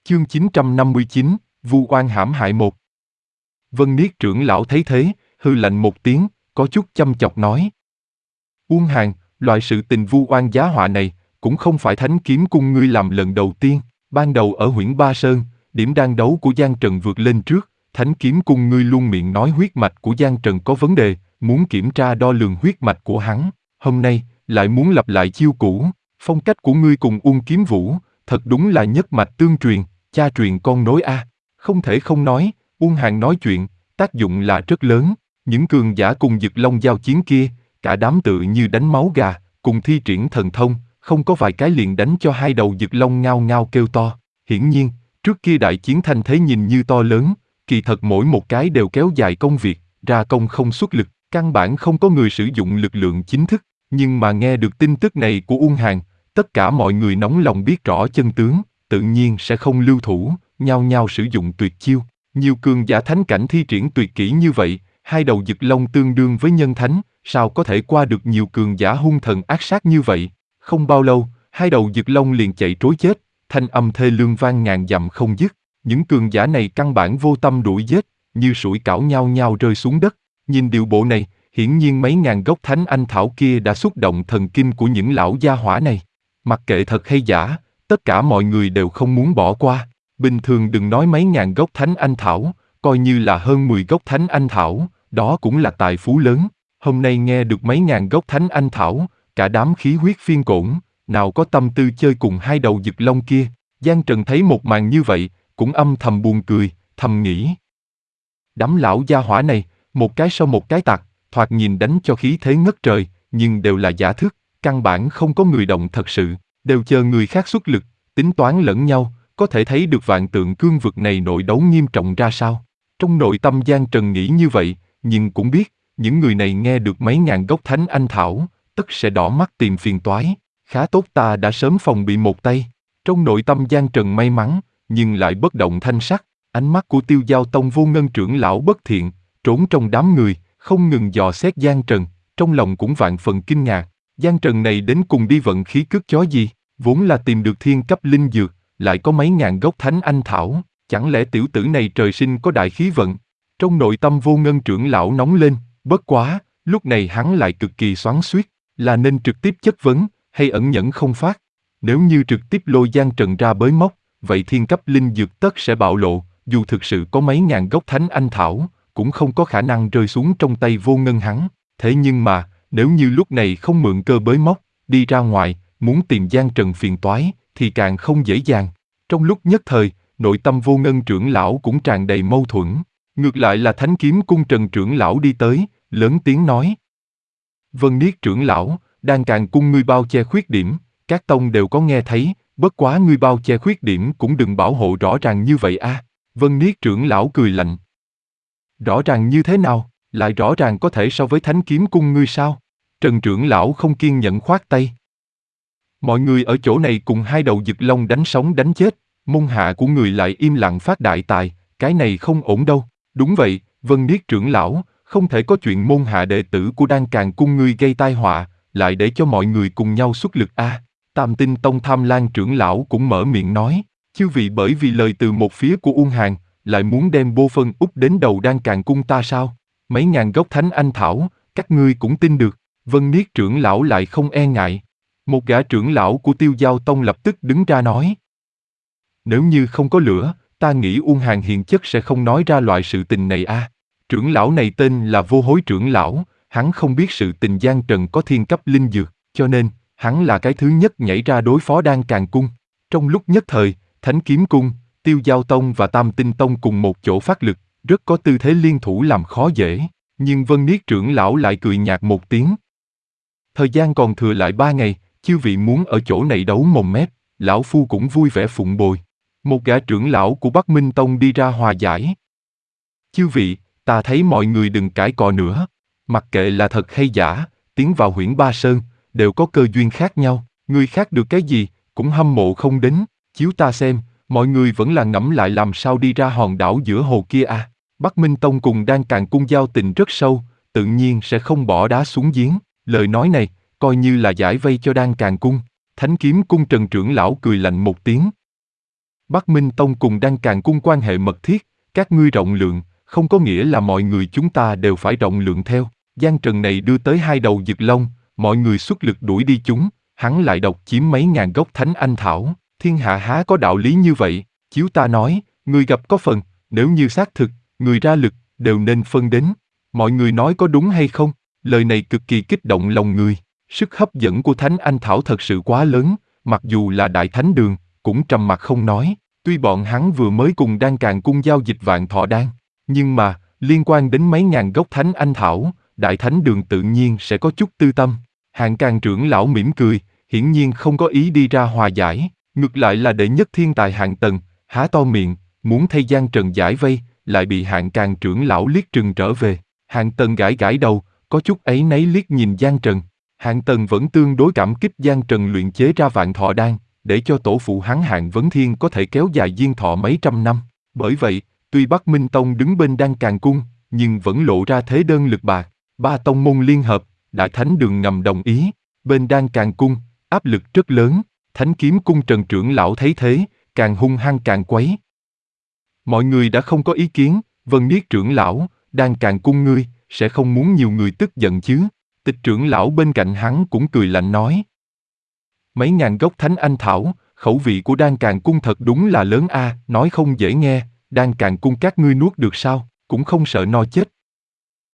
Chương 959, Vu oan hãm hại một. Vân Niết trưởng lão thấy thế, hư lạnh một tiếng, có chút chăm chọc nói. Uông Hàn, loại sự tình vu oan giá họa này, cũng không phải Thánh Kiếm Cung ngươi làm lần đầu tiên. Ban đầu ở Huyễn Ba Sơn, điểm đan đấu của Giang Trần vượt lên trước, Thánh Kiếm Cung ngươi luôn miệng nói huyết mạch của Giang Trần có vấn đề, muốn kiểm tra đo lường huyết mạch của hắn. Hôm nay, lại muốn lặp lại chiêu cũ, phong cách của ngươi cùng Uông Kiếm Vũ, thật đúng là nhất mạch tương truyền, cha truyền con nối a. Không thể không nói, Uông Hàn nói chuyện, tác dụng là rất lớn. Những cường giả cùng Dực Long giao chiến kia, cả đám tự như đánh máu gà, cùng thi triển thần thông, không có vài cái liền đánh cho hai đầu Dực Long ngao ngao kêu to. Hiển nhiên, trước kia đại chiến thanh thế nhìn như to lớn, kỳ thật mỗi một cái đều kéo dài công việc, ra công không xuất lực, căn bản không có người sử dụng lực lượng chính thức. Nhưng mà nghe được tin tức này của Uông Hàn, tất cả mọi người nóng lòng biết rõ chân tướng, tự nhiên sẽ không lưu thủ, nhao nhao sử dụng tuyệt chiêu. Nhiều cường giả thánh cảnh thi triển tuyệt kỹ như vậy, hai đầu Dực Long tương đương với nhân thánh, sao có thể qua được nhiều cường giả hung thần ác sát như vậy? Không bao lâu, hai đầu Dực Long liền chạy trối chết, thanh âm thê lương vang ngàn dặm không dứt. Những cường giả này căn bản vô tâm đuổi giết, như sủi cảo nhao nhao rơi xuống đất. Nhìn điệu bộ này, hiển nhiên mấy ngàn gốc thánh anh thảo kia đã xúc động thần kinh của những lão gia hỏa này. Mặc kệ thật hay giả, tất cả mọi người đều không muốn bỏ qua. Bình thường đừng nói mấy ngàn gốc thánh anh thảo, coi như là hơn 10 gốc thánh anh thảo, đó cũng là tài phú lớn. Hôm nay nghe được mấy ngàn gốc thánh anh thảo, cả đám khí huyết phiên cổn, nào có tâm tư chơi cùng hai đầu Dực Long kia. Giang Trần thấy một màn như vậy, cũng âm thầm buồn cười, thầm nghĩ. Đám lão gia hỏa này, một cái sau một cái tặc, thoạt nhìn đánh cho khí thế ngất trời, nhưng đều là giả thức, căn bản không có người động thật sự, đều chờ người khác xuất lực, tính toán lẫn nhau, có thể thấy được vạn tượng cương vực này nội đấu nghiêm trọng ra sao. Trong nội tâm Giang Trần nghĩ như vậy, nhưng cũng biết, những người này nghe được mấy ngàn gốc thánh anh thảo, tất sẽ đỏ mắt tìm phiền toái. Khá tốt ta đã sớm phòng bị một tay. Trong nội tâm Giang Trần may mắn, nhưng lại bất động thanh sắc. Ánh mắt của Tiêu Giao Tông Vô Ngân trưởng lão bất thiện, trốn trong đám người, không ngừng dò xét Giang Trần, trong lòng cũng vạn phần kinh ngạc. Giang Trần này đến cùng đi vận khí cướp chó gì, vốn là tìm được thiên cấp linh dược, lại có mấy ngàn gốc thánh anh thảo, chẳng lẽ tiểu tử này trời sinh có đại khí vận. Trong nội tâm Vô Ngân trưởng lão nóng lên, bất quá, lúc này hắn lại cực kỳ xoắn xuýt, là nên trực tiếp chất vấn, hay ẩn nhẫn không phát. Nếu như trực tiếp lôi Giang Trần ra bới móc, vậy thiên cấp linh dược tất sẽ bạo lộ, dù thực sự có mấy ngàn gốc thánh anh thảo, cũng không có khả năng rơi xuống trong tay Vô Ngân hắn. Thế nhưng mà, nếu như lúc này không mượn cơ bới móc, đi ra ngoài, muốn tìm Giang Trần phiền toái, thì càng không dễ dàng. Trong lúc nhất thời, nội tâm Vô Ngân trưởng lão cũng tràn đầy mâu thuẫn. Ngược lại là Thánh Kiếm Cung Trần trưởng lão đi tới, lớn tiếng nói. Vân Niết trưởng lão, Đan Càn Cung ngươi bao che khuyết điểm, các tông đều có nghe thấy, bất quá ngươi bao che khuyết điểm cũng đừng bảo hộ rõ ràng như vậy a. Vân Niết trưởng lão cười lạnh. Rõ ràng như thế nào, lại rõ ràng có thể so với Thánh Kiếm Cung ngươi sao? Trần trưởng lão không kiên nhẫn khoát tay. Mọi người ở chỗ này cùng hai đầu Dực Long đánh sống đánh chết, môn hạ của người lại im lặng phát đại tài, cái này không ổn đâu. Đúng vậy, Vân Niết trưởng lão, không thể có chuyện môn hạ đệ tử của Đan Càn Cung ngươi gây tai họa, lại để cho mọi người cùng nhau xuất lực a. Tam Tinh Tông Tham Lan trưởng lão cũng mở miệng nói, chư vị bởi vì lời từ một phía của Uông Hàn, lại muốn đem bô phân úp đến đầu Đan Càn Cung ta sao? Mấy ngàn gốc thánh anh thảo, các ngươi cũng tin được. Vân Niết trưởng lão lại không e ngại. Một gã trưởng lão của Tiêu Giao Tông lập tức đứng ra nói. Nếu như không có lửa, ta nghĩ Uông Hàn hiền chất sẽ không nói ra loại sự tình này a. Trưởng lão này tên là Vô Hối trưởng lão, hắn không biết sự tình Giang Trần có thiên cấp linh dược, cho nên, hắn là cái thứ nhất nhảy ra đối phó Đan Càn Cung. Trong lúc nhất thời, Thánh Kiếm Cung, Tiêu Giao Tông và Tam Tinh Tông cùng một chỗ phát lực, rất có tư thế liên thủ làm khó dễ, nhưng Vân Niết trưởng lão lại cười nhạt một tiếng. Thời gian còn thừa lại 3 ngày, chư vị muốn ở chỗ này đấu mồm mép, lão phu cũng vui vẻ phụng bồi. Một gã trưởng lão của Bắc Minh Tông đi ra hòa giải. Chư vị, ta thấy mọi người đừng cãi cọ nữa, mặc kệ là thật hay giả, tiến vào Huyễn Ba Sơn, đều có cơ duyên khác nhau, người khác được cái gì, cũng hâm mộ không đến, chiếu ta xem, mọi người vẫn là ngẫm lại làm sao đi ra hòn đảo giữa hồ kia à. Bắc Minh Tông cùng Đan Càn Cung giao tình rất sâu, tự nhiên sẽ không bỏ đá xuống giếng, lời nói này, coi như là giải vây cho Đan Càn Cung. Thánh Kiếm Cung Trần trưởng lão cười lạnh một tiếng. Bắc Minh Tông cùng Đan Càn Cung quan hệ mật thiết, các ngươi rộng lượng, không có nghĩa là mọi người chúng ta đều phải rộng lượng theo. Giang Trần này đưa tới 2 đầu Dực Long, mọi người xuất lực đuổi đi chúng, hắn lại độc chiếm mấy ngàn gốc Thánh Anh Thảo, thiên hạ há có đạo lý như vậy. Chiếu ta nói, người gặp có phần, nếu như xác thực, người ra lực, đều nên phân đến. Mọi người nói có đúng hay không? Lời này cực kỳ kích động lòng người. Sức hấp dẫn của Thánh Anh Thảo thật sự quá lớn, mặc dù là Đại Thánh Đường, cũng trầm mặc không nói. Tuy bọn hắn vừa mới cùng Đan Càn Cung giao dịch Vạn Thọ Đan, nhưng mà, liên quan đến mấy ngàn gốc Thánh Anh Thảo, Đại Thánh Đường tự nhiên sẽ có chút tư tâm. Hạng Càn trưởng lão mỉm cười, hiển nhiên không có ý đi ra hòa giải, ngược lại là đệ nhất thiên tài Hạng Tần, há to miệng, muốn thay Giang Trần giải vây, lại bị Hạng Càn trưởng lão liếc trừng trở về. Hạng Tần gãi gãi đầu, có chút áy náy liếc nhìn Giang Trần. Hạng Tần vẫn tương đối cảm kích Giang Trần luyện chế ra Vạn Thọ Đan, để cho tổ phụ hắn Hạng Vấn Thiên có thể kéo dài diên thọ mấy trăm năm. Bởi vậy, tuy Bắc Minh Tông đứng bên Đan Càn Cung, nhưng vẫn lộ ra thế đơn lực bạc. 3 tông môn liên hợp, Đại Thánh Đường ngầm đồng ý. Bên Đan Càn Cung, áp lực rất lớn. Thánh Kiếm Cung Trần trưởng lão thấy thế, càng hung hăng càng quấy. Mọi người đã không có ý kiến, Vân Niết trưởng lão, Đan Càn Cung ngươi, sẽ không muốn nhiều người tức giận chứ. Tịch trưởng lão bên cạnh hắn cũng cười lạnh nói. Mấy ngàn gốc Thánh Anh Thảo, khẩu vị của Đan Càn Cung thật đúng là lớn a, nói không dễ nghe, Đan Càn Cung các ngươi nuốt được sao, cũng không sợ no chết.